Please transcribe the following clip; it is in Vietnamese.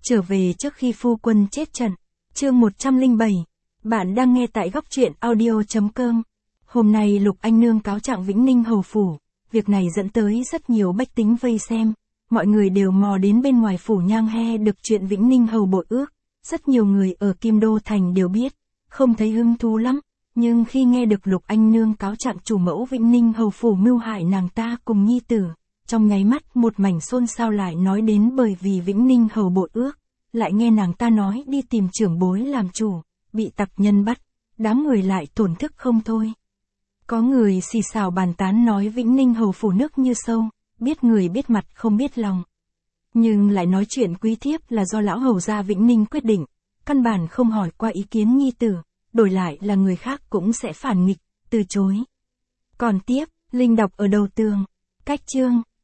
Trở về trước khi phu quân chết trận. Chương 107. Bạn đang nghe tại góc truyện audio.com. Hôm nay Lục Anh Nương cáo trạng Vĩnh Ninh hầu phủ. Việc này dẫn tới rất nhiều bách tính vây xem. Mọi người đều mò đến bên ngoài phủ nhang he được chuyện Vĩnh Ninh hầu bội ước. Rất nhiều người ở Kim Đô Thành đều biết. Không thấy hứng thú lắm. Nhưng khi nghe được Lục Anh Nương cáo trạng chủ mẫu Vĩnh Ninh hầu phủ mưu hại nàng ta cùng nhi tử, trong nháy mắt một mảnh xôn xao lại nói đến bởi vì Vĩnh Ninh hầu bội ước, lại nghe nàng ta nói đi tìm trưởng bối làm chủ, bị tặc nhân bắt, đám người lại thổn thức không thôi. Có người xì xào bàn tán nói Vĩnh Ninh hầu phủ nước như sâu, biết người biết mặt không biết lòng. Nhưng lại nói chuyện quý thiếp là do lão hầu gia Vĩnh Ninh quyết định, căn bản không hỏi qua ý kiến nhi tử, đổi lại là người khác cũng sẽ phản nghịch, từ chối. Còn tiếp, Linh đọc ở đầu tường. Cách chương.